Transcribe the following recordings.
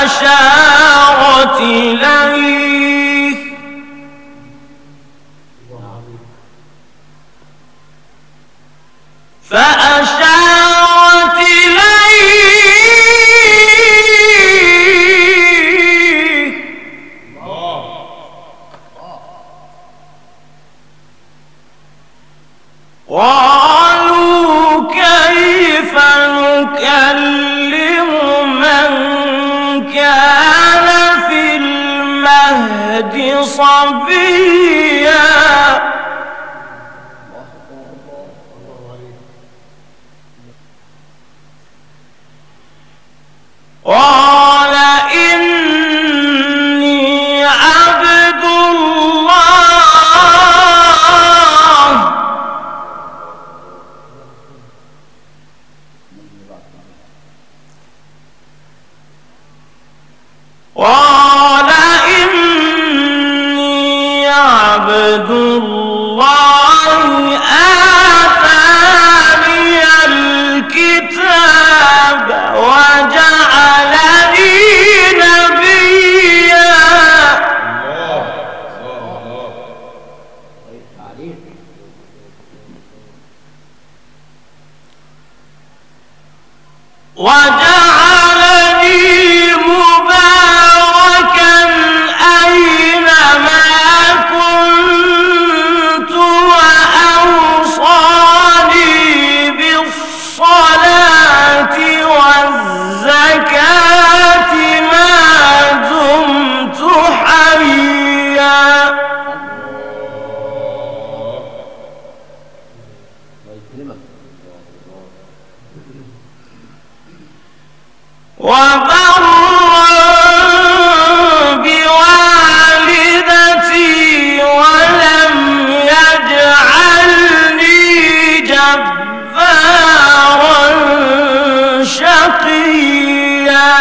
فأشارت إليه قالوا كيف نكلم من كان في المهد صبيا قال إني عبد الله قال إني عبد الله آتاني الكتاب وجعلني نبيا وجعلني مباركا أينما كنت وأوصاني بالصلاة والزكاة ما دمت حيا وبرا بوالدتي ولم يجعلني جبارا شقيا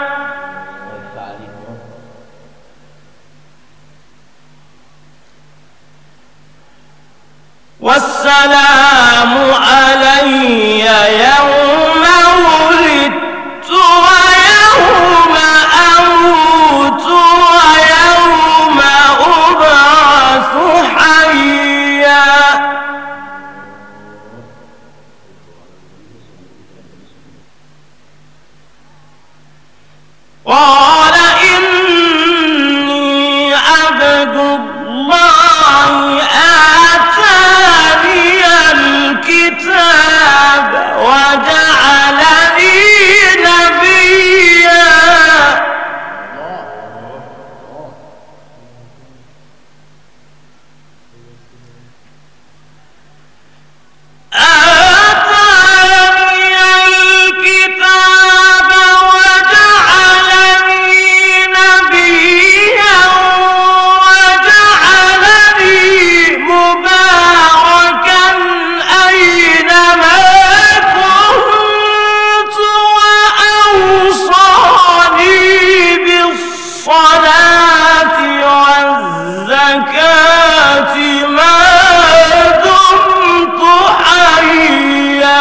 والسلام علي يوم ولدت ويوم أموت ويوم أبعث حيا قال إني عبد الله آتاني الكتاب وجعلني نبيا آتاني الكتاب وجعلني نبيا وجعلني مباركا أينما كنت وأوصاني بالصلاة والزكاة ما دمت حيا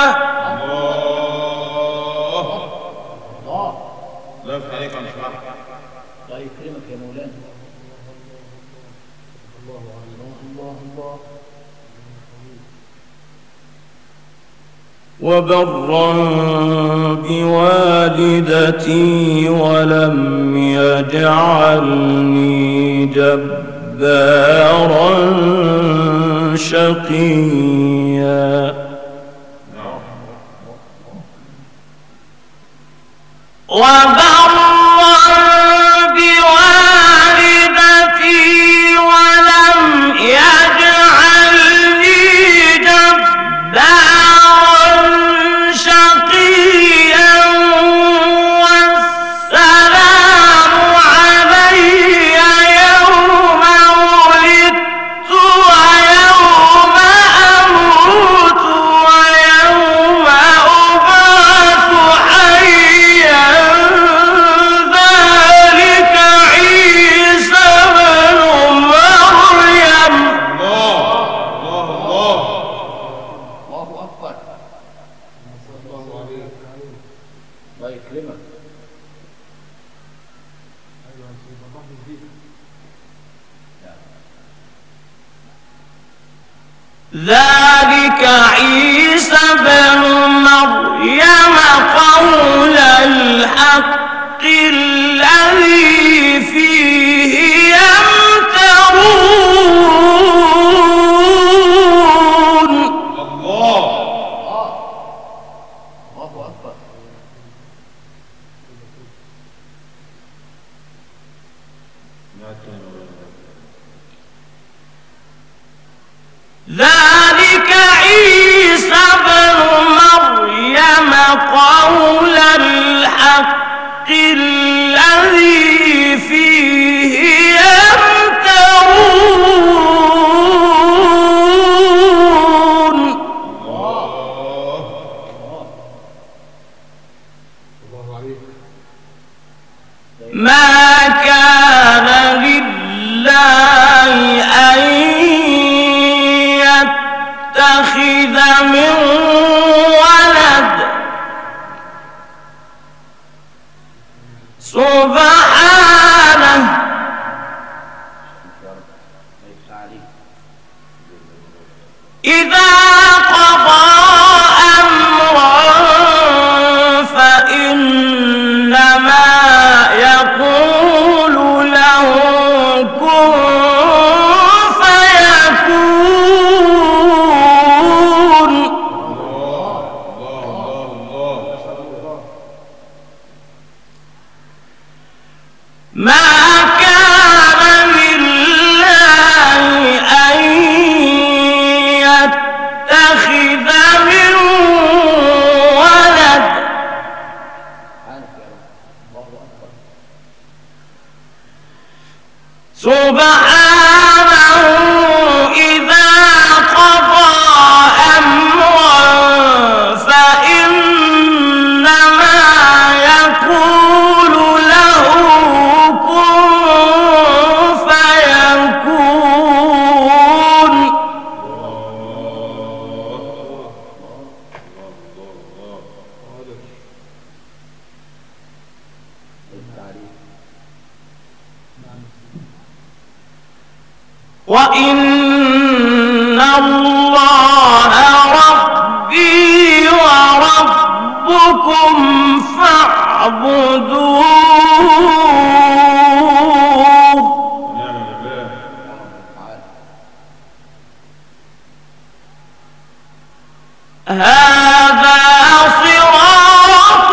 الله يفتح عليك يا شيخ. الله يكرمك يا مولانا. الله الله الله. وبرا بوالدتي ولم يجعلني جبارا شقيا وبرا بوالدتي ولم يجعلني جبارا شقيا والسلام علي يوم ولدت ويوم أموت ويوم أبعث حيا ذلك عيسى بن مريم قول الحق الذي فيه يمترون. الله أكبر. ذلك عيسى بن مريم قول الحق الذي فيه يمترون. ما كان لله أن يتخذ من ولد سبحانه إذا قضى أمرا فإنما يقول له كن فيكون. ما كان لله أن يتخذ من ولد سبحانه إذا قضى أمرا فإنما يقول له كن فيكون. وإن الله ربي وربكم فاعبدوه. ونعم بالله. هذا صراط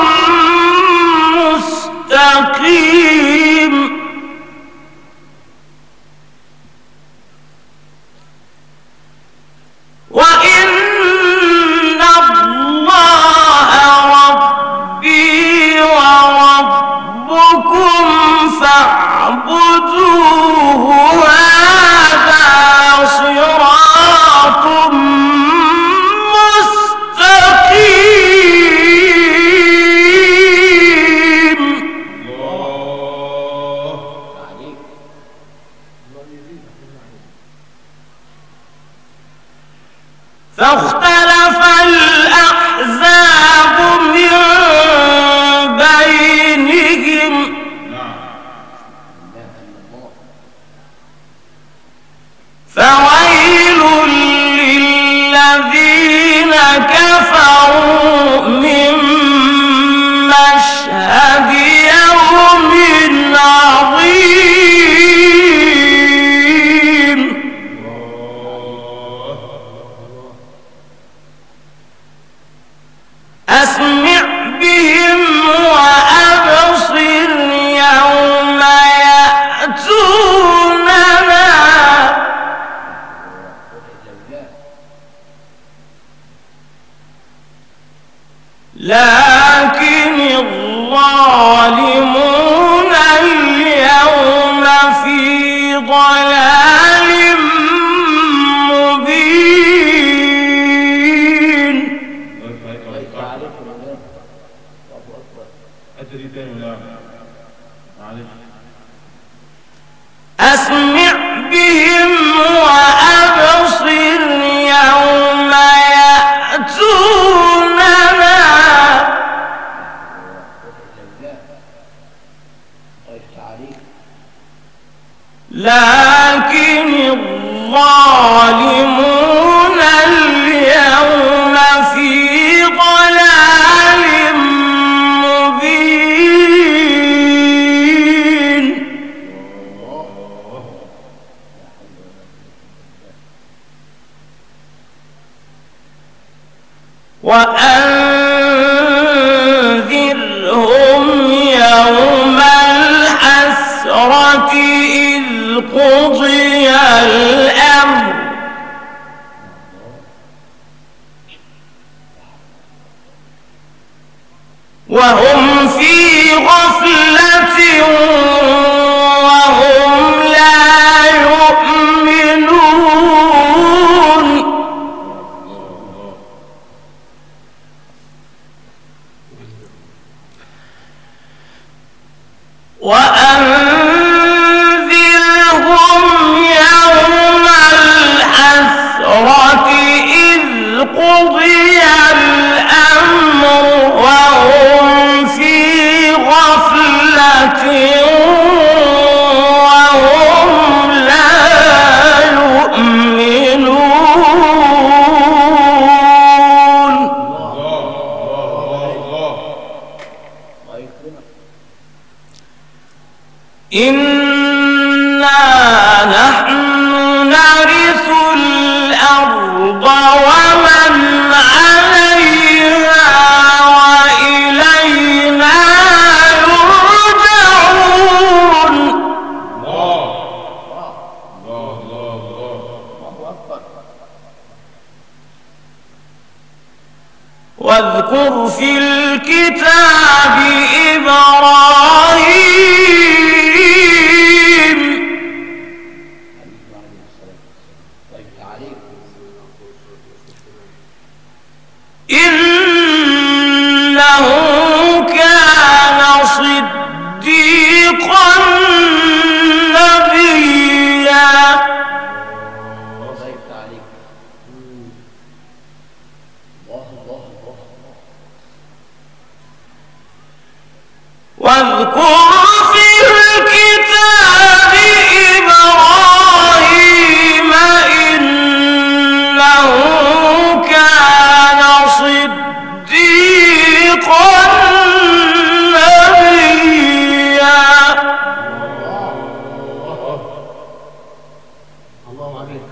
مستقيم. وإن الله ربي وربكم فاعبدوه. هذا صراط مستقيم. فاختلف الأحزاب من بينهم فويل للذين كفروا من مشهد يوم عظيم. أسمع بهم وأبصر يوم يأتوننا لكن الظالمون اليوم في ضلال مبين. أدري تاني ولا معلش. أسمع بهم وأبصر يوم يأتوننا لكن الظالمون وأنذرهم يوم الحسرة إذ قضي الأمر وهم في غفلة وهم لا يؤمنون وأنذرهم يوم الحسرة إذ قضي الأمر وهم في غفلة وهم لا يؤمنون. إنا نحن نرث الأرض ومن عليها وإلينا يرجعون. واذكر في الكتاب إبراهيم إنه كان صديقا نبيا. واذكر في الكتاب إبراهيم إنه كان صديقا نبيا. الله عليك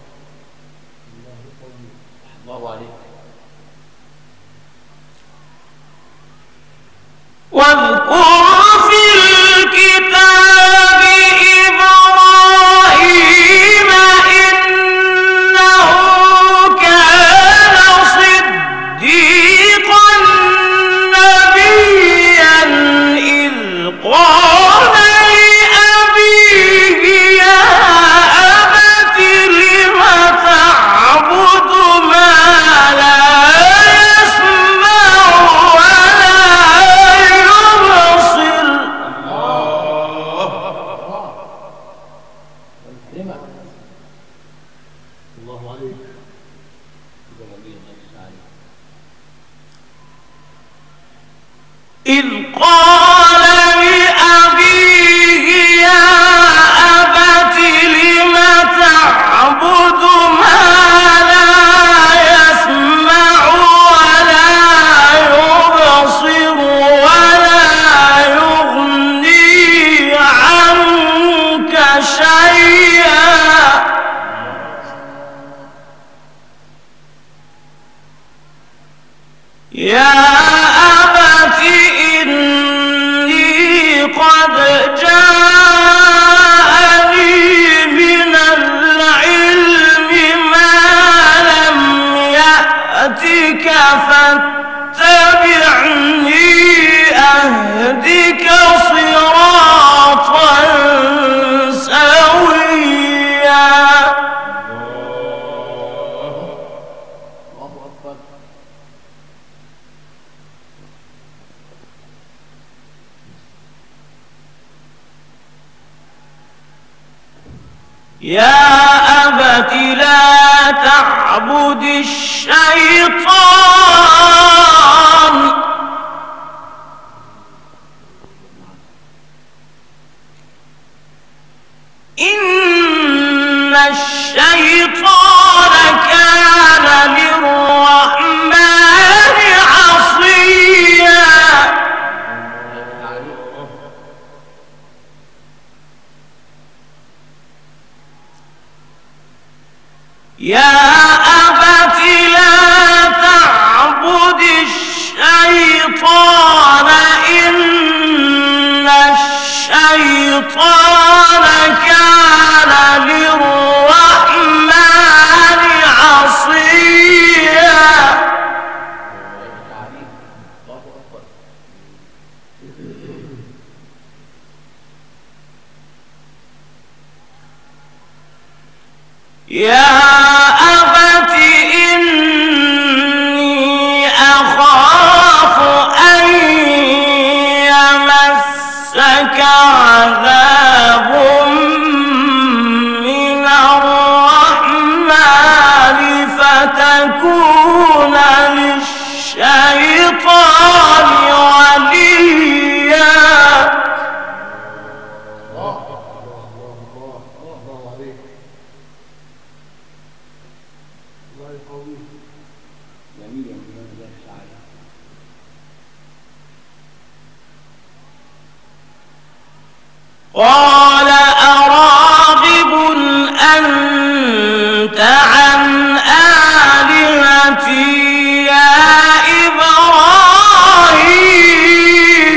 الله عليك. واذكر في الكتاب إبراهيم إنه كان صديقا نبيا إذ قال لأبيه يا أبت لم تعبد ما لا يسمع ولا يبصر. الله عليك. إذ قال لأبيه يا أبت لم تعبد ما لا يسمع ولا يبصر ولا يغني عنك شيئا. يا أبت إني قد جاءني من العلم ما لم يأتك فاتبعني أهدك صراطا سويا. الله أكبر. يا أبت لا تعبد الشيطان إن الشيطان كان للرحمن عصيا. يا أبت لا تعبد الشيطان كان للرحمن عصيا. يا أبت إني أخاف أن يمسك عذاب من الرحمن فتكون للشيطان وليا. قال أراغب أنت عن آلهتي يا إبراهيم؟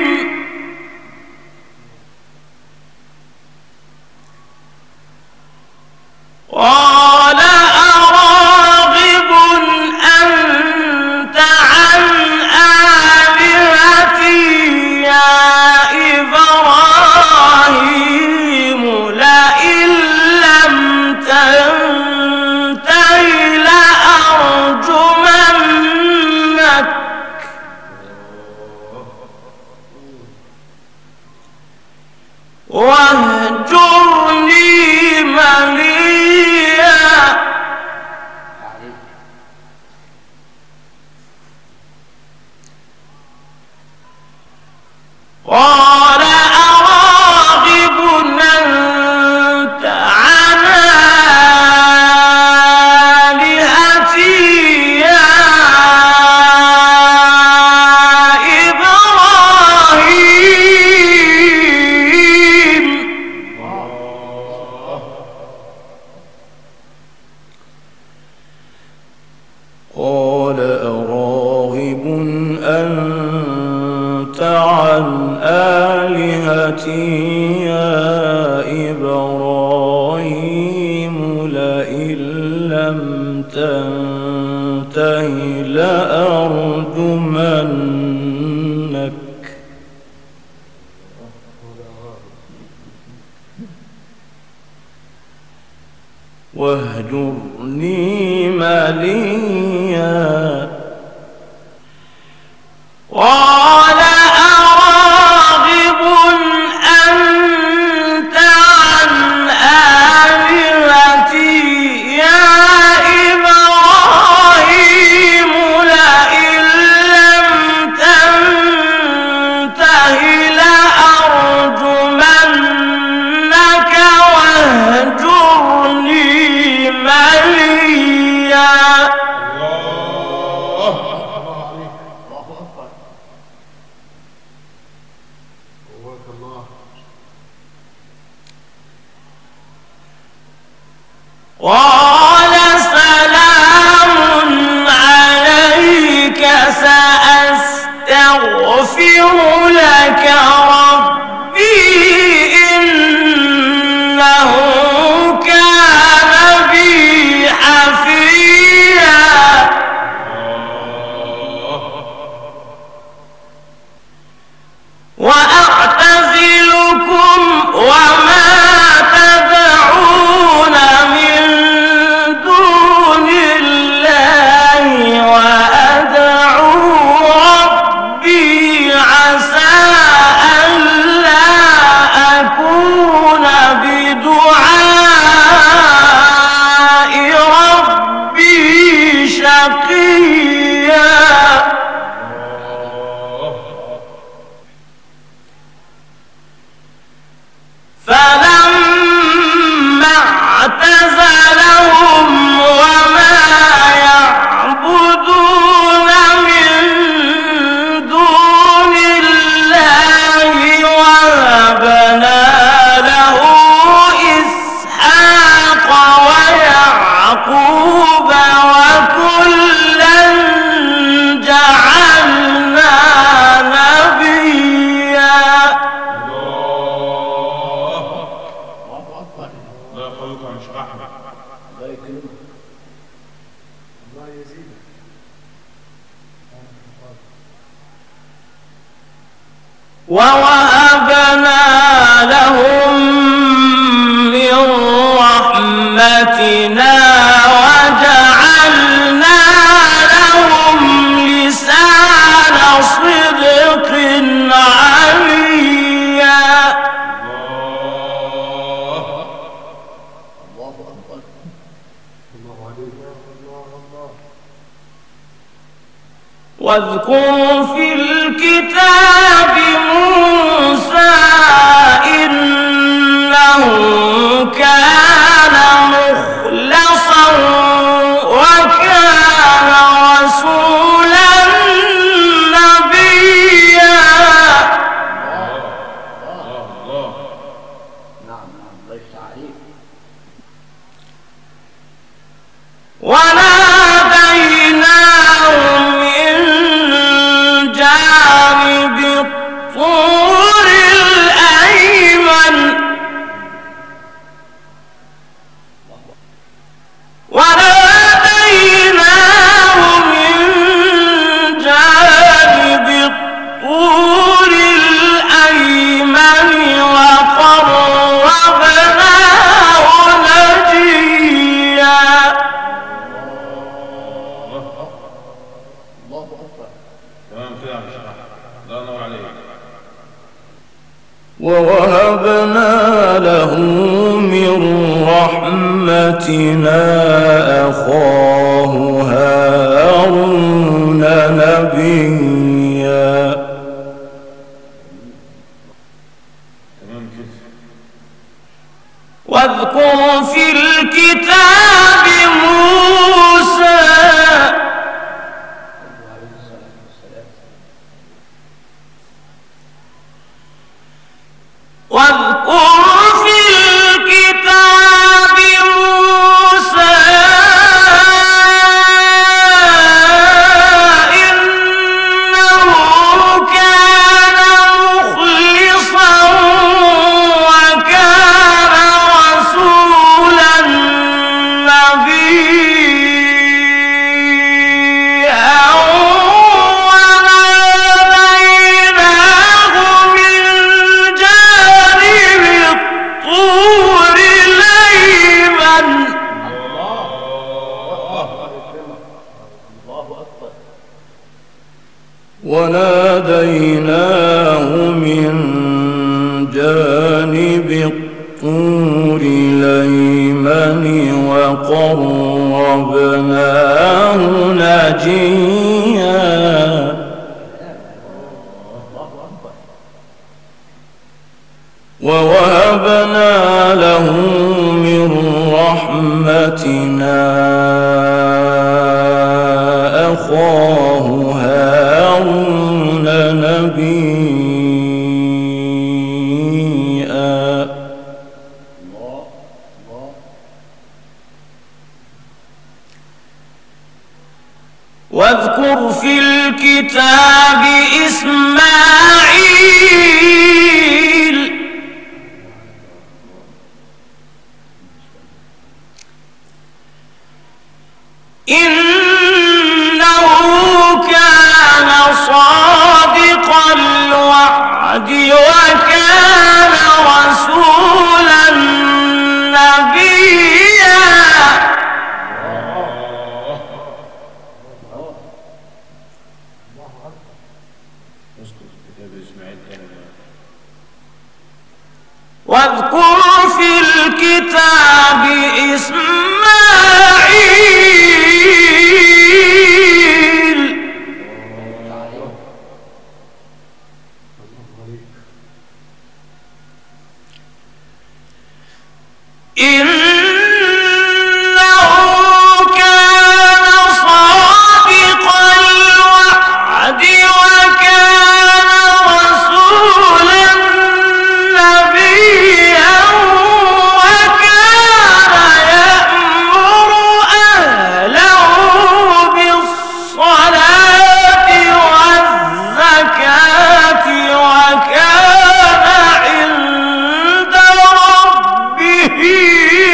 قال أراغب أنت عن آلهتي يا إبراهيم لئن لم تنته لأرجمنك واهجرني مليا. قال أراغب أنت عن آلهتي يا إبراهيم؟ قال أراغب أنت عن آلهتي يا إبراهيم لئن لم تنته لأرجمنك واهجرني مليا. قال أراغب أنت عن آلهتي يا إبراهيم لئن لم تنته لأرجمنك واهجرني مليا. قال سلام عليك سأستغفر لك ربي إنه كان بي حفيا. وأعتزلكم وما تدعون من ووهبنا لهم من رحمتنا وجعلنا لهم لسان صدق عليا. الله أكبر. الله عليك. الله. واذكر في الكتاب موسى إنه كان مخلصا وكان رسولا نبيا. الله. نعم الله يفتح عليك. وناديناه من جانب الطور الأيمن وقربناه نجيا. الله أكبر. تمام كده يا شيخ. الله ينور عليك. ووهبنا له من رحمتنا أخاه هارون نبيا. تمام كده. واذكر في الكتاب موسى إنه كان مخلصا وكان رسولا نبيا. وناديناه من جانب الطور الأيمن الله أكبر. وناديناه من جانب الطور الأيمن وقربناه نجيا. الله أكبر. ووهبنا له من رحمتنا أخاه هارون نبيا. الله. واذكر في الكتاب إسماعيل إنه كان صادق الوعد وكان رسولا نبيا. اذكر في كتاب اسماعيل كان واذكر في الكتاب إسماعيل إنه كان صادق الوعد وكان رسولا نبيا وكان يأمر أهله بالصلاة والزكاة وكان عند ربه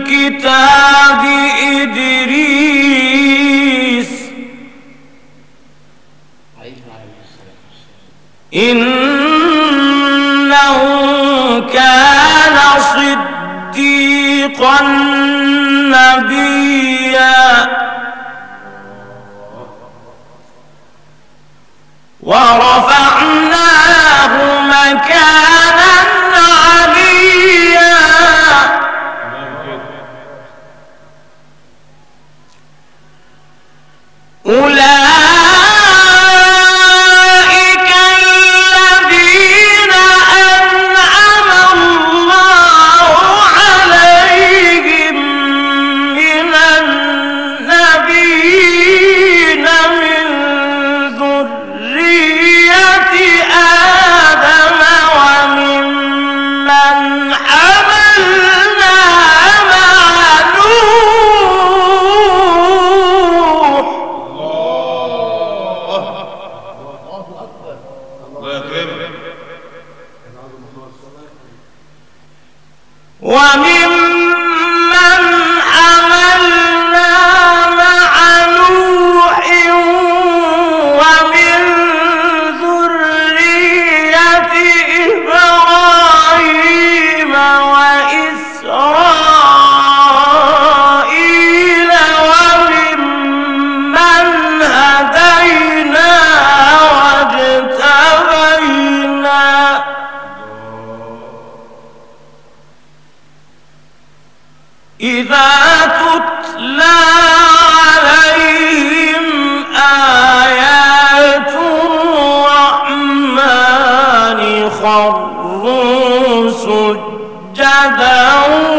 الكتاب إدريس إنه كان صديقا نبيا ورفعناه مكانا عليا أولئك الذين أنعم الله عليهم من النبيين من ذرية آدم وممن حملنا مع نوح الله يكرمك. وممن حملنا مع نوح ومن ذرية إبراهيم وإسرائيل وممن هدينا واجتبينا إذا تتلى عليهم آيات الرحمن خروا سجدا